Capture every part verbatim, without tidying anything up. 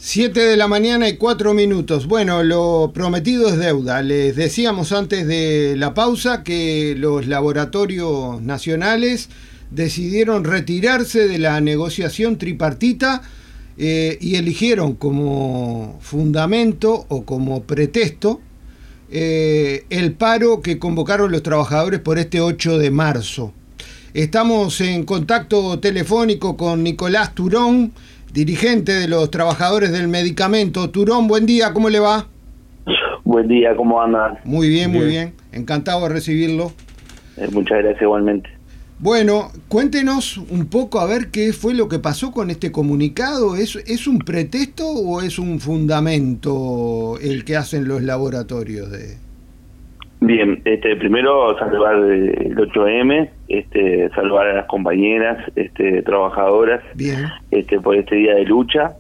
Siete de la mañana y cuatro minutos. Bueno, lo prometido es deuda. Les decíamos antes de la pausa que los laboratorios nacionales decidieron retirarse de la negociación tripartita eh, y eligieron como fundamento o como pretexto eh, el paro que convocaron los trabajadores por este ocho de marzo. Estamos en contacto telefónico con Nicolás Turón, dirigente de los trabajadores del medicamento. Turón, buen día, ¿cómo le va? Buen día, ¿cómo andan? Muy bien, muy bien, encantado de recibirlo. Eh, muchas gracias igualmente. Bueno, cuéntenos un poco a ver qué fue lo que pasó con este comunicado. ¿Es, es un pretexto o es un fundamento el que hacen los laboratorios de...? Bien, este, primero saludar el ocho eme, este, saludar a las compañeras, este, trabajadoras, bien, este, por este día de lucha.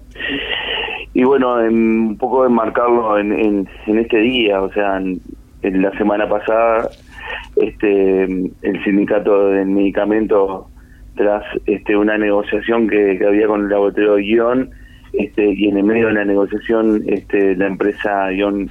Y bueno, en, un poco enmarcarlo en, en, en este día, o sea, en, en la semana pasada, este, el sindicato del medicamento, tras este, una negociación que, que había con el laboratorio de Guión, este, y en el medio de la negociación, este, la empresa Guión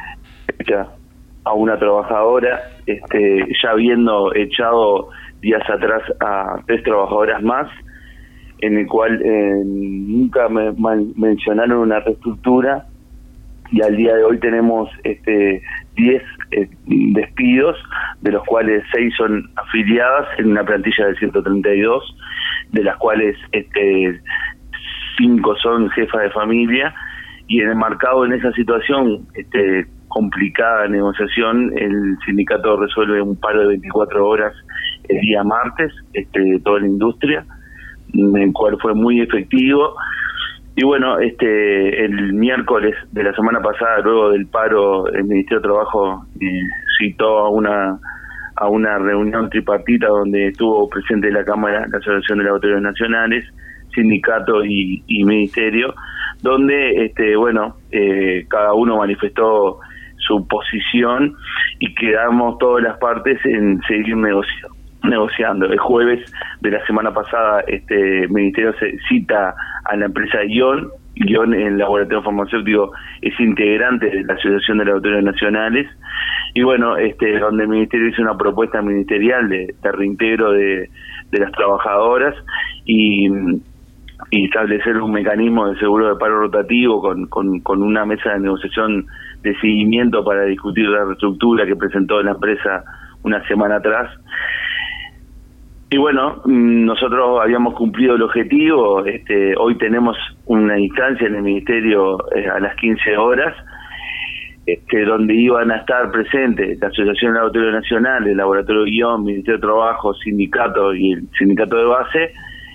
ya a una trabajadora, este, ya habiendo echado días atrás a tres trabajadoras más, en el cual eh, nunca me, me mencionaron una reestructura, y al día de hoy tenemos este diez eh, despidos, de los cuales seis son afiliadas en una plantilla de ciento treinta y dos, de las cuales este cinco son jefas de familia, y enmarcado en esa situación este complicada negociación, el sindicato resuelve un paro de veinticuatro horas el día martes, este, toda la industria, el cual fue muy efectivo. Y bueno, este el miércoles de la semana pasada, luego del paro, el Ministerio de Trabajo eh, citó a una a una reunión tripartita donde estuvo presente la Cámara, la Asociación de Laboratorios Nacionales, sindicato y, y ministerio, donde este bueno eh, cada uno manifestó su posición y quedamos todas las partes en seguir negoci- negociando. El jueves de la semana pasada este el ministerio se cita a la empresa Guión. Guión, el laboratorio farmacéutico, es integrante de la Asociación de Laboratorios Nacionales, y bueno, este donde el ministerio hizo una propuesta ministerial de, de reintegro de, de las trabajadoras y y establecer un mecanismo de seguro de paro rotativo con, con, con una mesa de negociación de seguimiento para discutir la reestructura que presentó la empresa una semana atrás. Y bueno, nosotros habíamos cumplido el objetivo. Este, hoy tenemos una instancia en el Ministerio eh, a las quince horas, este, donde iban a estar presentes la Asociación de Laboratorios Nacionales, el Laboratorio Guión, Ministerio de Trabajo, Sindicato y el Sindicato de Base.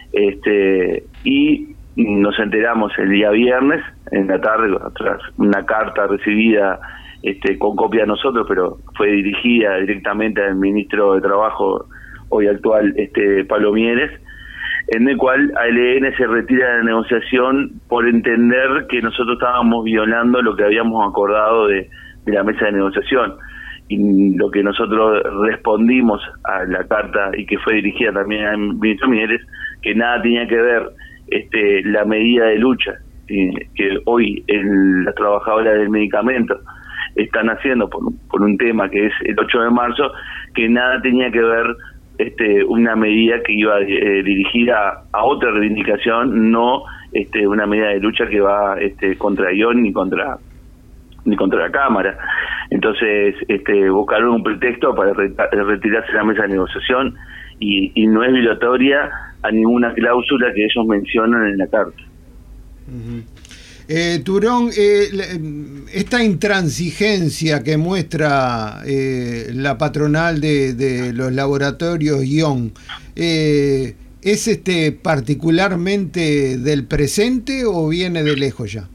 Este, y nos enteramos el día viernes en la tarde tras una carta recibida este, con copia de nosotros, pero fue dirigida directamente al ministro de Trabajo hoy actual, este Pablo Mieres, en el cual A L N se retira de la negociación por entender que nosotros estábamos violando lo que habíamos acordado de, de la mesa de negociación. Y lo que nosotros respondimos a la carta, y que fue dirigida también al ministro Mieres, que nada tenía que ver este la medida de lucha eh, que hoy el, las trabajadoras del medicamento están haciendo por, por un tema que es el ocho de marzo, que nada tenía que ver este una medida que iba eh, dirigida a otra reivindicación, no este una medida de lucha que va este contra Guión ni contra ni contra la Cámara. Entonces este buscaron un pretexto para retirarse de la mesa de negociación, y, y no es violatoria a ninguna cláusula que ellos mencionan en la carta. Uh-huh. eh, Turón, eh, esta intransigencia que muestra eh, la patronal de, de los laboratorios Guión, eh, ¿es este particularmente del presente o viene de lejos ya?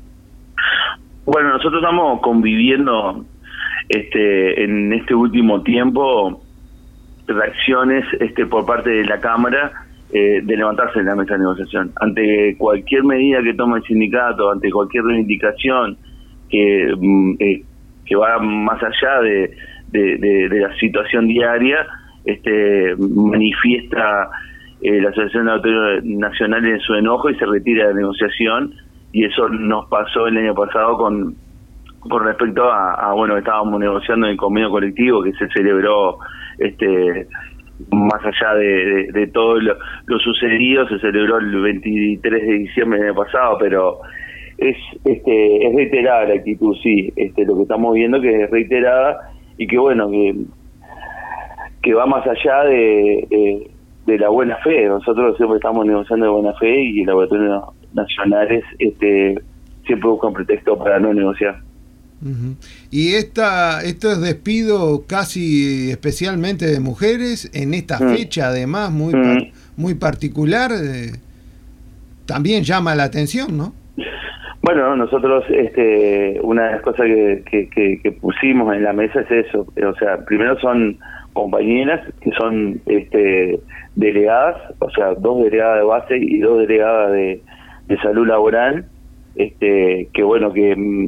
Bueno, nosotros estamos conviviendo este en este último tiempo reacciones este por parte de la Cámara eh, de levantarse de la mesa de negociación ante cualquier medida que tome el sindicato, ante cualquier reivindicación que eh, que va más allá de, de, de, de la situación diaria. Este manifiesta eh, la Asociación de Laboratorios Nacionales en su enojo y se retira de la negociación, y eso nos pasó el año pasado con con respecto a, a bueno, estábamos negociando el convenio colectivo que se celebró este más allá de, de, de todo lo, lo sucedido, se celebró el veintitrés de diciembre del año pasado, pero es este es reiterada la actitud, sí, este lo que estamos viendo que es reiterada y que bueno, que que va más allá de, de, de la buena fe. Nosotros siempre estamos negociando de buena fe y los laboratorios nacionales este siempre buscan pretexto para no negociar. Uh-huh. Y esta estos despidos casi especialmente de mujeres en esta mm. fecha además muy mm. par, muy particular eh, también llama la atención, ¿no? Bueno, nosotros este una de las cosas que, que, que, que pusimos en la mesa es eso, o sea, primero son compañeras que son este delegadas, o sea, dos delegadas de base y dos delegadas de, de salud laboral, este que bueno, que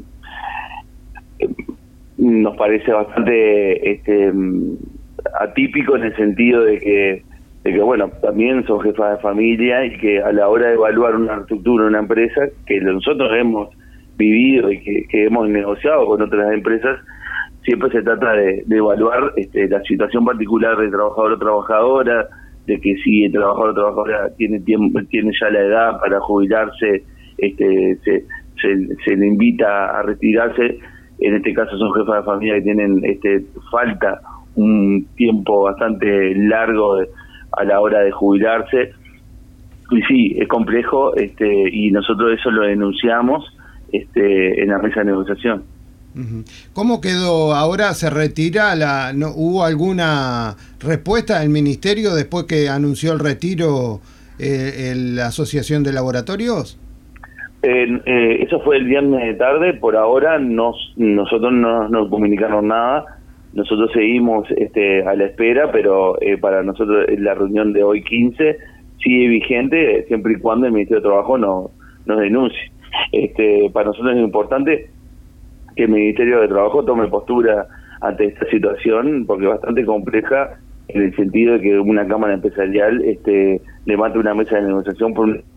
nos parece bastante este atípico en el sentido de que de que bueno, también son jefas de familia y que a la hora de evaluar una estructura de una empresa que nosotros hemos vivido y que, que hemos negociado con otras empresas, siempre se trata de, de evaluar este, la situación particular del trabajador o trabajadora, de que si el trabajador o trabajadora tiene tiempo, tiene ya la edad para jubilarse, este se, se, se le invita a retirarse. En este caso son jefas de familia que tienen este falta un tiempo bastante largo de, a la hora de jubilarse, y sí, es complejo, este y nosotros eso lo denunciamos este en la mesa de negociación. ¿Cómo quedó? ¿Ahora se retira? la no ¿Hubo alguna respuesta del Ministerio después que anunció el retiro eh, el, la Asociación de Laboratorios? Eh, eh, eso fue el viernes de tarde. Por ahora nos, nosotros no nos comunicaron nada. Nosotros seguimos este, a la espera, pero eh, para nosotros la reunión de hoy quince sigue vigente siempre y cuando el Ministerio de Trabajo no, nos denuncie. Este, para nosotros es importante que el Ministerio de Trabajo tome postura ante esta situación, porque es bastante compleja en el sentido de que una cámara empresarial este, levante una mesa de negociación por un...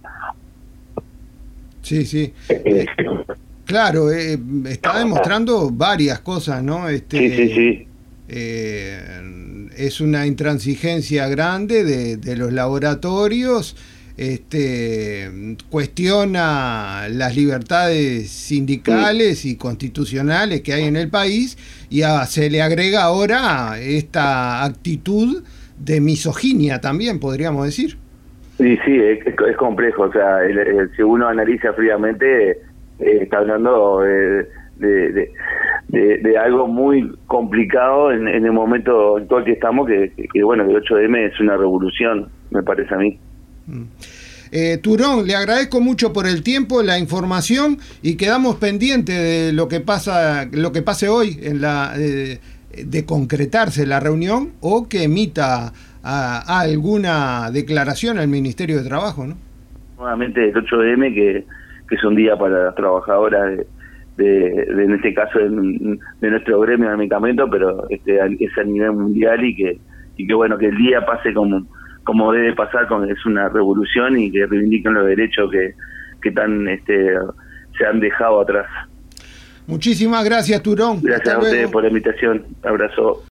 Sí, sí. Eh, claro, eh, está demostrando varias cosas, ¿no? Este, sí, sí, sí. Eh, es una intransigencia grande de, de los laboratorios, este, cuestiona las libertades sindicales y constitucionales que hay en el país y a, se le agrega ahora esta actitud de misoginia también, podríamos decir. Sí, sí, es, es complejo, o sea, el, el, si uno analiza fríamente, eh, está hablando de, de, de, de, de algo muy complicado en, en el momento actual que estamos, que, que bueno, el ocho eme es una revolución, me parece a mí. Eh, Turón, le agradezco mucho por el tiempo, la información y quedamos pendientes de lo que pasa, lo que pase hoy en la eh, de concretarse la reunión o que emita a, a alguna declaración al Ministerio de Trabajo, ¿no? Nuevamente el ocho eme que, que es un día para las trabajadoras de, de, de en este caso de, de nuestro gremio de medicamentos, pero este es a nivel mundial y que y que bueno que el día pase como como debe pasar, con es una revolución y que reivindiquen los derechos que, que tan este se han dejado atrás. Muchísimas gracias, Turón. Gracias a ustedes por la invitación. Abrazo.